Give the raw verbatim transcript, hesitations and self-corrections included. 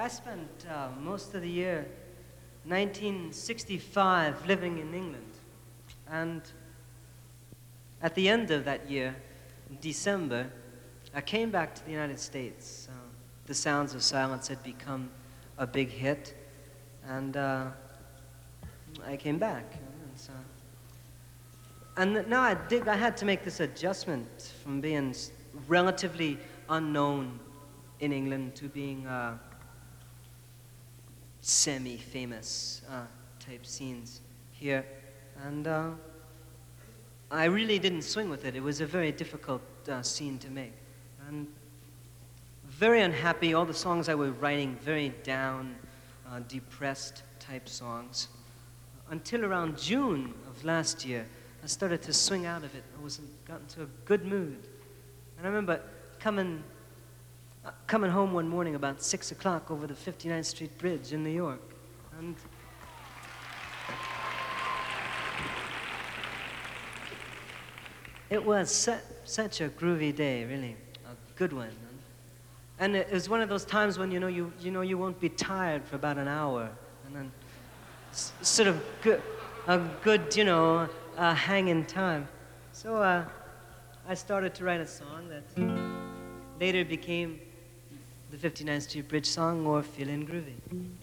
I spent uh, most of the year, nineteen sixty-five, living in England. And at the end of that year, in December, I came back to the United States. Uh, the Sounds of Silence had become a big hit, and uh, I came back. And, so, and now I did. I had to make this adjustment from being relatively unknown in England to being uh, semi-famous uh, type scenes here, and uh, I really didn't swing with it. It was a very difficult uh, scene to make, and very unhappy. All the songs I was writing, very down, uh, depressed type songs. Until around June of last year, I started to swing out of it. I was got into a good mood, and I remember coming. Uh, coming home one morning about six o'clock over the fifty-ninth Street Bridge in New York, and it was su such a groovy day, really, a good one. And it was one of those times when you know you you know you won't be tired for about an hour, and then s sort of good, a good you know uh, hanging time. So uh, I started to write a song that later became the fifty-ninth Street Bridge song, or Feelin' Groovy.